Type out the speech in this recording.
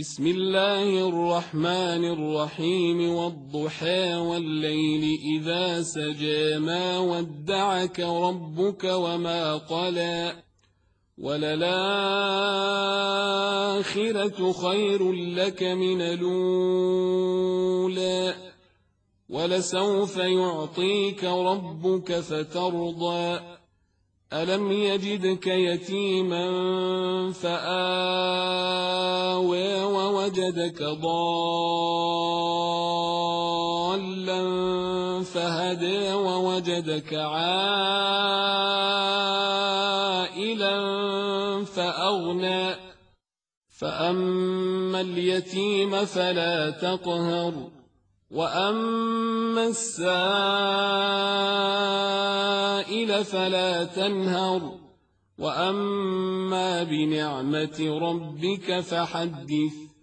بسم الله الرحمن الرحيم والضحى والليل إذا سجى ما ودعك ربك وما قلى وللآخرة خير لك من الأولى ولسوف يعطيك ربك فترضى ألم يجدك يتيما فآوى ووجدك ضالا فهدى ووجدك عائلا فأغنى فأما اليتيم فلا تقهر وأما السائل فلا تنهر وأما بنعمة ربك فحدث